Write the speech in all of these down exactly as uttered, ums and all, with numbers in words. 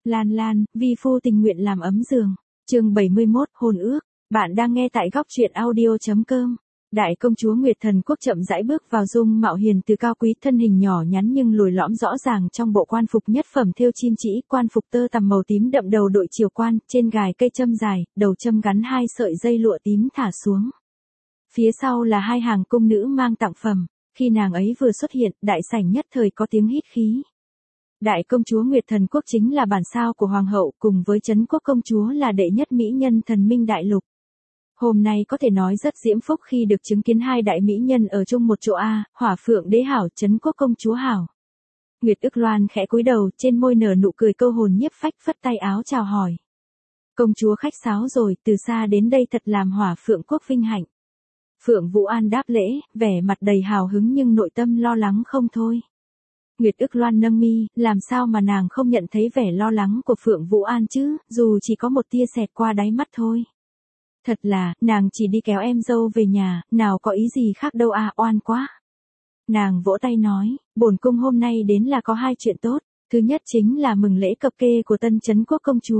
Lan Lan, vi phu tình nguyện làm ấm giường. Chương bảy mươi mốt, hôn ước. Bạn đang nghe tại góc truyện audio chấm com. Đại công chúa Nguyệt Thần Quốc chậm rãi bước vào dung mạo hiền từ cao quý, thân hình nhỏ nhắn nhưng lồi lõm rõ ràng trong bộ quan phục nhất phẩm thêu chim chỉ, quan phục tơ tằm màu tím đậm đầu đội triều quan, trên gài cây châm dài, đầu châm gắn hai sợi dây lụa tím thả xuống. Phía sau là hai hàng cung nữ mang tặng phẩm. Khi nàng ấy vừa xuất hiện, đại sảnh nhất thời có tiếng hít khí. Đại công chúa Nguyệt Thần Quốc chính là bản sao của hoàng hậu, cùng với Trấn Quốc công chúa là đệ nhất mỹ nhân thần minh đại lục. Hôm nay có thể nói rất diễm phúc khi được chứng kiến hai đại mỹ nhân ở chung một chỗ a, Hỏa Phượng đế hảo, Trấn Quốc công chúa hảo. Nguyệt Ức Loan khẽ cúi đầu, trên môi nở nụ cười câu hồn nhiếp phách, phất tay áo chào hỏi. Công chúa khách sáo rồi, từ xa đến đây thật làm Hỏa Phượng quốc vinh hạnh. Phượng Vũ An đáp lễ, vẻ mặt đầy hào hứng nhưng nội tâm lo lắng không thôi. Nguyệt Ức Loan nâng mi, làm sao mà nàng không nhận thấy vẻ lo lắng của Phượng Vũ An chứ, dù chỉ có một tia xẹt qua đáy mắt thôi. Thật là, nàng chỉ đi kéo em dâu về nhà, nào có ý gì khác đâu à, oan quá. Nàng vỗ tay nói, bổn cung hôm nay đến là có hai chuyện tốt, thứ nhất chính là mừng lễ cập kê của tân Trấn Quốc công chúa.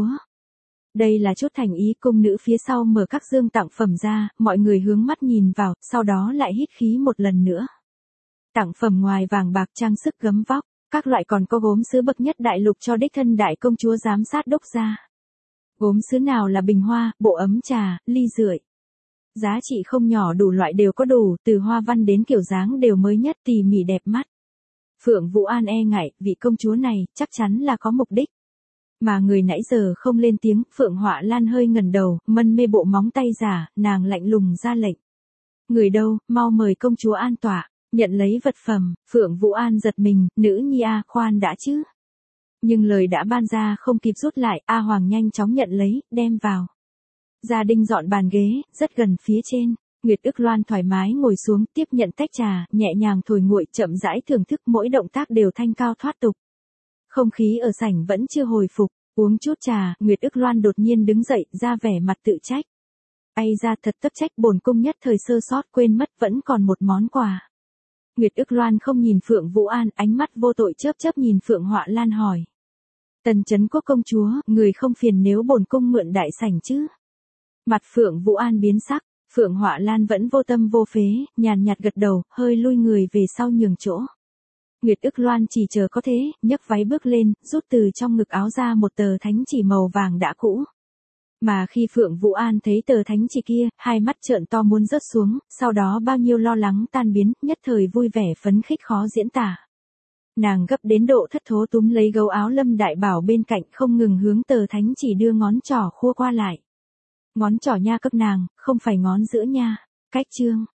Đây là chút thành ý, cung nữ phía sau mở các dương tặng phẩm ra, mọi người hướng mắt nhìn vào, sau đó lại hít khí một lần nữa. Tặng phẩm ngoài vàng bạc trang sức gấm vóc, các loại còn có gốm sứ bậc nhất đại lục cho đích thân đại công chúa giám sát đúc ra. Gốm sứ nào là bình hoa, bộ ấm trà, ly rượi. Giá trị không nhỏ, đủ loại đều có đủ, từ hoa văn đến kiểu dáng đều mới nhất, tỉ mỉ đẹp mắt. Phượng Vũ An e ngại, vị công chúa này chắc chắn là có mục đích. Mà người nãy giờ không lên tiếng, Phượng Họa Lan hơi ngẩng đầu, mân mê bộ móng tay giả, nàng lạnh lùng ra lệnh. Người đâu, mau mời công chúa an tọa. Nhận lấy vật phẩm, Phượng Vũ An giật mình, nữ nhi a, khoan đã chứ. Nhưng lời đã ban ra không kịp rút lại, A Hoàng nhanh chóng nhận lấy, đem vào. Gia Đình dọn bàn ghế, rất gần phía trên. Nguyệt Ức Loan thoải mái ngồi xuống, tiếp nhận tách trà, nhẹ nhàng thổi nguội, chậm rãi thưởng thức, mỗi động tác đều thanh cao thoát tục. Không khí ở sảnh vẫn chưa hồi phục, uống chút trà, Nguyệt Ức Loan đột nhiên đứng dậy, ra vẻ mặt tự trách. Ây ra, thật tất trách, bổn cung nhất thời sơ sót quên mất vẫn còn một món quà. Nguyệt Ức Loan không nhìn Phượng Vũ An, ánh mắt vô tội chớp chớp nhìn Phượng Họa Lan hỏi. Tần Trấn Quốc công chúa, người không phiền nếu bổn cung mượn đại sảnh chứ? Mặt Phượng Vũ An biến sắc, Phượng Họa Lan vẫn vô tâm vô phế, nhàn nhạt gật đầu, hơi lui người về sau nhường chỗ. Nguyệt Ức Loan chỉ chờ có thế, nhấc váy bước lên, rút từ trong ngực áo ra một tờ thánh chỉ màu vàng đã cũ. Mà khi Phượng Vũ An thấy tờ thánh chỉ kia, hai mắt trợn to muốn rớt xuống, sau đó bao nhiêu lo lắng tan biến, nhất thời vui vẻ phấn khích khó diễn tả. Nàng gấp đến độ thất thố túm lấy gấu áo Lâm Đại Bảo bên cạnh, không ngừng hướng tờ thánh chỉ đưa ngón trỏ khua qua lại. Ngón trỏ nha cấp nàng, không phải ngón giữa nha. Cách chương,